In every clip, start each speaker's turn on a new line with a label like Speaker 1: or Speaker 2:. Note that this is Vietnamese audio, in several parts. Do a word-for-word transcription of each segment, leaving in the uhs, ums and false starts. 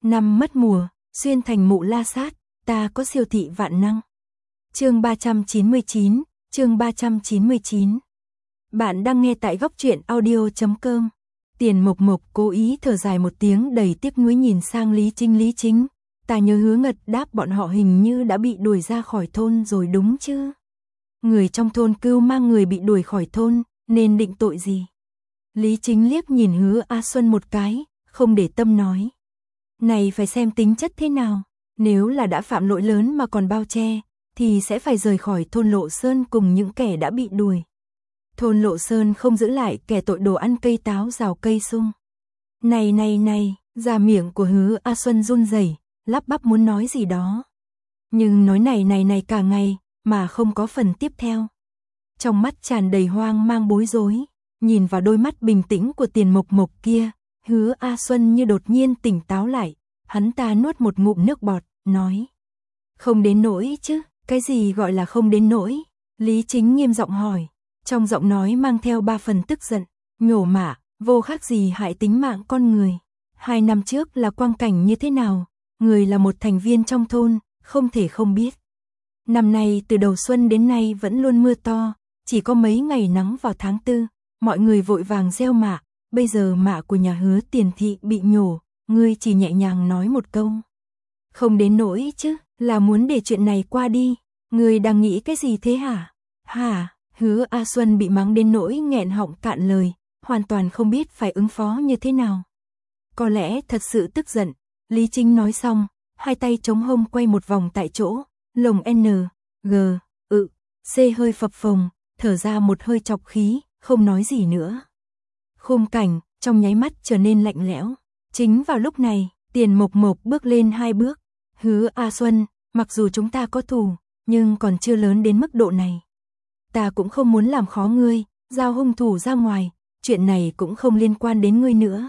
Speaker 1: Năm mất mùa, xuyên thành mụ la sát, ta có siêu thị vạn năng. Chương ba trăm chín mươi chín, chương ba trăm chín mươi chín. Bạn đang nghe tại góc truyện audio chấm com. Tiền Mộc Mộc cố ý thở dài một tiếng đầy tiếc nuối nhìn sang Lý Chính. Lý Chính, ta nhớ Hứa Ngật đáp bọn họ hình như đã bị đuổi ra khỏi thôn rồi đúng chứ? Người trong thôn cưu mang người bị đuổi khỏi thôn, nên định tội gì? Lý Chính liếc nhìn Hứa A Xuân một cái, không để tâm nói. Này phải xem tính chất thế nào, nếu là đã phạm lỗi lớn mà còn bao che, thì sẽ phải rời khỏi thôn Lộ Sơn cùng những kẻ đã bị đuổi. Thôn Lộ Sơn không giữ lại kẻ tội đồ ăn cây táo rào cây sung. Này này này, ra miệng của Hứa A Xuân run rẩy, lắp bắp muốn nói gì đó. Nhưng nói này này này cả ngày, mà không có phần tiếp theo. Trong mắt tràn đầy hoang mang bối rối, nhìn vào đôi mắt bình tĩnh của Tiền Mộc Mộc kia, Hứa A Xuân như đột nhiên tỉnh táo lại, hắn ta nuốt một ngụm nước bọt, nói. Không đến nỗi chứ, cái gì gọi là không đến nỗi? Lý Chính nghiêm giọng hỏi, trong giọng nói mang theo ba phần tức giận, nhổ mạ, vô khác gì hại tính mạng con người. Hai năm trước là quang cảnh như thế nào, người là một thành viên trong thôn, không thể không biết. Năm nay từ đầu xuân đến nay vẫn luôn mưa to, chỉ có mấy ngày nắng vào tháng tư, mọi người vội vàng gieo mạ, bây giờ mạ của nhà Hứa Tiền thị bị nhổ, ngươi chỉ nhẹ nhàng nói một câu. Không đến nỗi chứ, là muốn để chuyện này qua đi, ngươi đang nghĩ cái gì thế hả? Hả? Hứa A Xuân bị mắng đến nỗi nghẹn họng cạn lời, hoàn toàn không biết phải ứng phó như thế nào. Có lẽ thật sự tức giận, Lý Chính nói xong, hai tay chống hông quay một vòng tại chỗ, lồng N, G, ự, C hơi phập phồng, thở ra một hơi chọc khí, không nói gì nữa. Khung cảnh, trong nháy mắt trở nên lạnh lẽo. Chính vào lúc này, Tiền Mộc Mộc bước lên hai bước. Hứa A Xuân, mặc dù chúng ta có thù, nhưng còn chưa lớn đến mức độ này. Ta cũng không muốn làm khó ngươi, giao hung thủ ra ngoài, chuyện này cũng không liên quan đến ngươi nữa.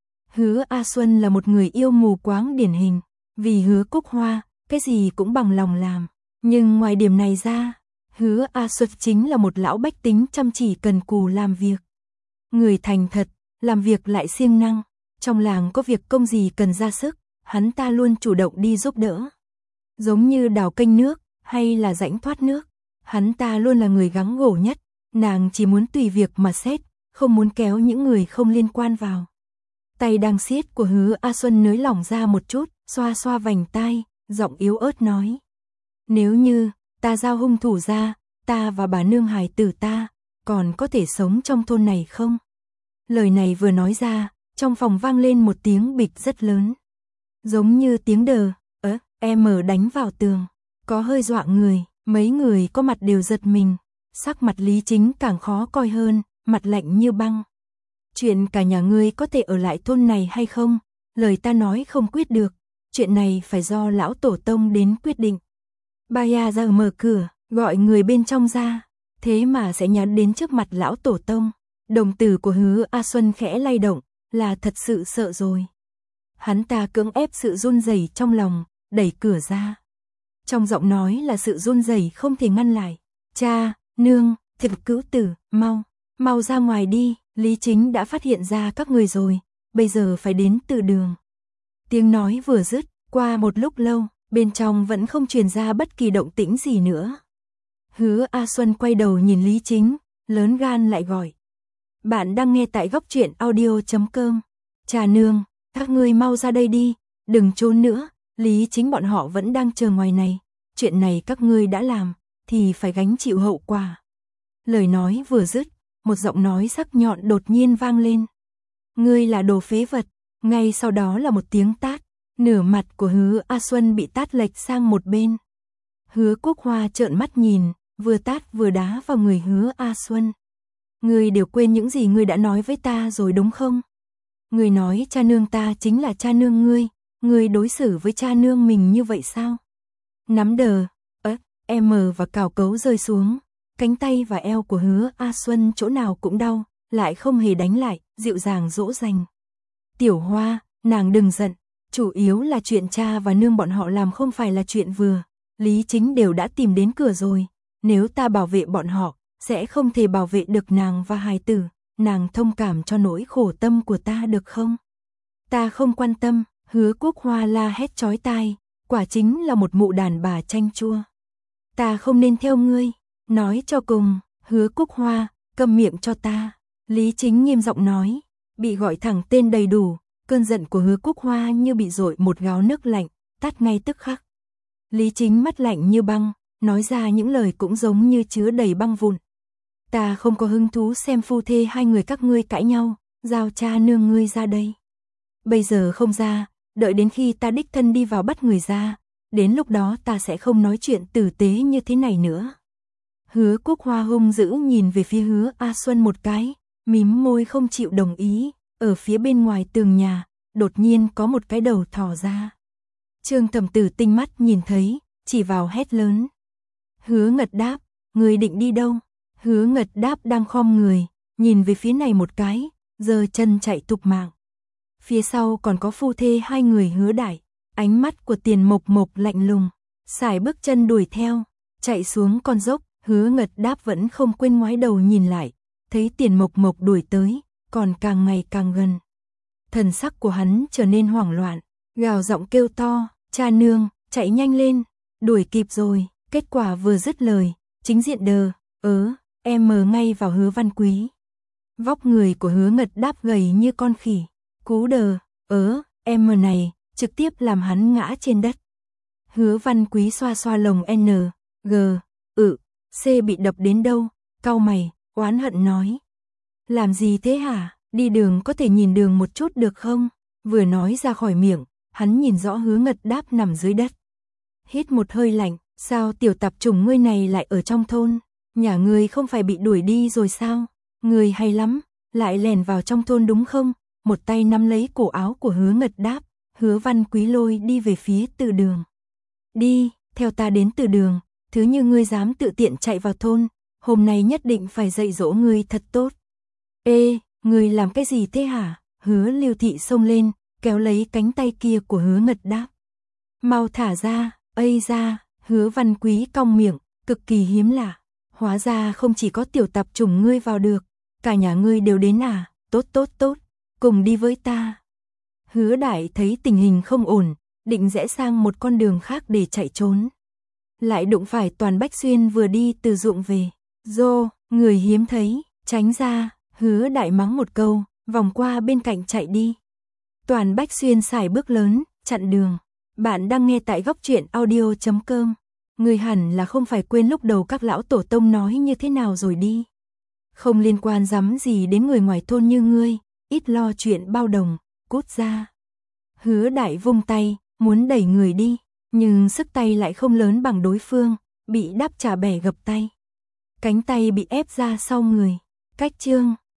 Speaker 1: Hứa A Xuân là một người yêu mù quáng điển hình, vì Hứa Cúc Hoa, cái gì cũng bằng lòng làm. Nhưng ngoài điểm này ra, Hứa A Xuân chính là một lão bách tính chăm chỉ cần cù làm việc. Người thành thật, làm việc lại siêng năng, trong làng có việc công gì cần ra sức, hắn ta luôn chủ động đi giúp đỡ. Giống như đào kênh nước, hay là rãnh thoát nước, hắn ta luôn là người gắng gổ nhất, nàng chỉ muốn tùy việc mà xét, không muốn kéo những người không liên quan vào. Tay đang siết của Hứa A Xuân nới lỏng ra một chút, xoa xoa vành tai, giọng yếu ớt nói. Nếu như, ta giao hung thủ ra, ta và bà nương hài tử ta, còn có thể sống trong thôn này không? Lời này vừa nói ra, trong phòng vang lên một tiếng bịch rất lớn. Giống như tiếng đờ, ớ, em mở đánh vào tường, có hơi dọa người, mấy người có mặt đều giật mình. Sắc mặt Lý Chính càng khó coi hơn, mặt lạnh như băng. Chuyện cả nhà ngươi có thể ở lại thôn này hay không, lời ta nói không quyết được, chuyện này phải do lão tổ tông đến quyết định. Ba ya ra mở cửa, gọi người bên trong ra, thế mà sẽ nhắn đến trước mặt lão tổ tông. Đồng tử của Hứa A Xuân khẽ lay động, là thật sự sợ rồi. Hắn ta cưỡng ép sự run rẩy trong lòng, đẩy cửa ra. Trong giọng nói là sự run rẩy không thể ngăn lại. Cha, nương, thiệp cứu tử, mau, mau ra ngoài đi, Lý Chính đã phát hiện ra các người rồi, bây giờ phải đến từ đường. Tiếng nói vừa dứt, qua một lúc lâu, bên trong vẫn không truyền ra bất kỳ động tĩnh gì nữa. Hứa A Xuân quay đầu nhìn Lý Chính, lớn gan lại gọi. Bạn đang nghe tại góc truyện audio chấm com. Cha nương, các ngươi mau ra đây đi, đừng trốn nữa, Lý Chính bọn họ vẫn đang chờ ngoài này. Chuyện này các ngươi đã làm, thì phải gánh chịu hậu quả. Lời nói vừa dứt, một giọng nói sắc nhọn đột nhiên vang lên. Ngươi là đồ phế vật, ngay sau đó là một tiếng tát, nửa mặt của Hứa A Xuân bị tát lệch sang một bên. Hứa Cúc Hoa trợn mắt nhìn, vừa tát vừa đá vào người Hứa A Xuân. Ngươi đều quên những gì ngươi đã nói với ta rồi đúng không? Ngươi nói cha nương ta chính là cha nương ngươi, ngươi đối xử với cha nương mình như vậy sao? Nắm đờ, ớ, em và cào cấu rơi xuống, cánh tay và eo của Hứa A Xuân chỗ nào cũng đau, lại không hề đánh lại, dịu dàng dỗ dành. Tiểu Hoa, nàng đừng giận, chủ yếu là chuyện cha và nương bọn họ làm không phải là chuyện vừa, Lý Chính đều đã tìm đến cửa rồi, nếu ta bảo vệ bọn họ, sẽ không thể bảo vệ được nàng và hài tử, nàng thông cảm cho nỗi khổ tâm của ta được không? Ta không quan tâm, Hứa Quốc Hoa la hét chói tai, quả chính là một mụ đàn bà chanh chua. Ta không nên theo ngươi, nói cho cùng, Hứa Quốc Hoa, câm miệng cho ta. Lý Chính nghiêm giọng nói, bị gọi thẳng tên đầy đủ, cơn giận của Hứa Quốc Hoa như bị dội một gáo nước lạnh, tắt ngay tức khắc. Lý Chính mắt lạnh như băng, nói ra những lời cũng giống như chứa đầy băng vụn. Ta không có hứng thú xem phu thê hai người các ngươi cãi nhau, giao cha nương ngươi ra đây. Bây giờ không ra, đợi đến khi ta đích thân đi vào bắt người ra, đến lúc đó ta sẽ không nói chuyện tử tế như thế này nữa. Hứa Quốc Hoa hung dữ nhìn về phía Hứa A Xuân một cái, mím môi không chịu đồng ý, ở phía bên ngoài tường nhà, đột nhiên có một cái đầu thò ra. Trương Thẩm Tử tinh mắt nhìn thấy, chỉ vào hét lớn. Hứa Ngật đáp, người định đi đâu? Hứa Ngật đáp đang khom người, nhìn về phía này một cái, giơ chân chạy thục mạng. Phía sau còn có phu thê hai người Hứa Đại, ánh mắt của Tiền Mộc Mộc lạnh lùng, sải bước chân đuổi theo, chạy xuống con dốc, Hứa Ngật đáp vẫn không quên ngoái đầu nhìn lại, thấy Tiền Mộc Mộc đuổi tới, còn càng ngày càng gần. Thần sắc của hắn trở nên hoảng loạn, gào giọng kêu to, cha nương, chạy nhanh lên, đuổi kịp rồi, kết quả vừa dứt lời, chính diện đờ, ớ, em mờ ngay vào Hứa Văn Quý. Vóc người của Hứa Ngật đáp gầy như con khỉ, cú đờ, ớ, em mờ này, trực tiếp làm hắn ngã trên đất. Hứa Văn Quý xoa xoa lồng N, G, ự, C bị đập đến đâu, cau mày, oán hận nói. Làm gì thế hả, đi đường có thể nhìn đường một chút được không? Vừa nói ra khỏi miệng, hắn nhìn rõ Hứa Ngật đáp nằm dưới đất. Hít một hơi lạnh, sao tiểu tạp chủng ngươi này lại ở trong thôn? Nhà ngươi không phải bị đuổi đi rồi sao? Ngươi hay lắm, lại lèn vào trong thôn đúng không? Một tay nắm lấy cổ áo của Hứa Ngật đáp, Hứa Văn Quý lôi đi về phía từ đường. Đi, theo ta đến từ đường, thứ như ngươi dám tự tiện chạy vào thôn, hôm nay nhất định phải dạy dỗ ngươi thật tốt. Ê, ngươi làm cái gì thế hả? Hứa Lưu Thị xông lên, kéo lấy cánh tay kia của Hứa Ngật đáp. Mau thả ra, ây ra, Hứa Văn Quý cong miệng, cực kỳ hiếm lạ. Hóa ra không chỉ có tiểu tạp chủng ngươi vào được, cả nhà ngươi đều đến à, tốt tốt tốt, cùng đi với ta. Hứa Đại thấy tình hình không ổn, định rẽ sang một con đường khác để chạy trốn. Lại đụng phải Toàn Bách Xuyên vừa đi từ ruộng về. Dô, người hiếm thấy, tránh ra, Hứa Đại mắng một câu, vòng qua bên cạnh chạy đi. Toàn Bách Xuyên xài bước lớn, chặn đường. Bạn đang nghe tại góc truyện audio chấm com. Người hẳn là không phải quên lúc đầu các lão tổ tông nói như thế nào rồi đi. Không liên quan dám gì đến người ngoài thôn như ngươi, ít lo chuyện bao đồng, cút ra. Hứa Đại vung tay, muốn đẩy người đi, nhưng sức tay lại không lớn bằng đối phương, bị đáp trả bẻ gập tay. Cánh tay bị ép ra sau người, cách chương.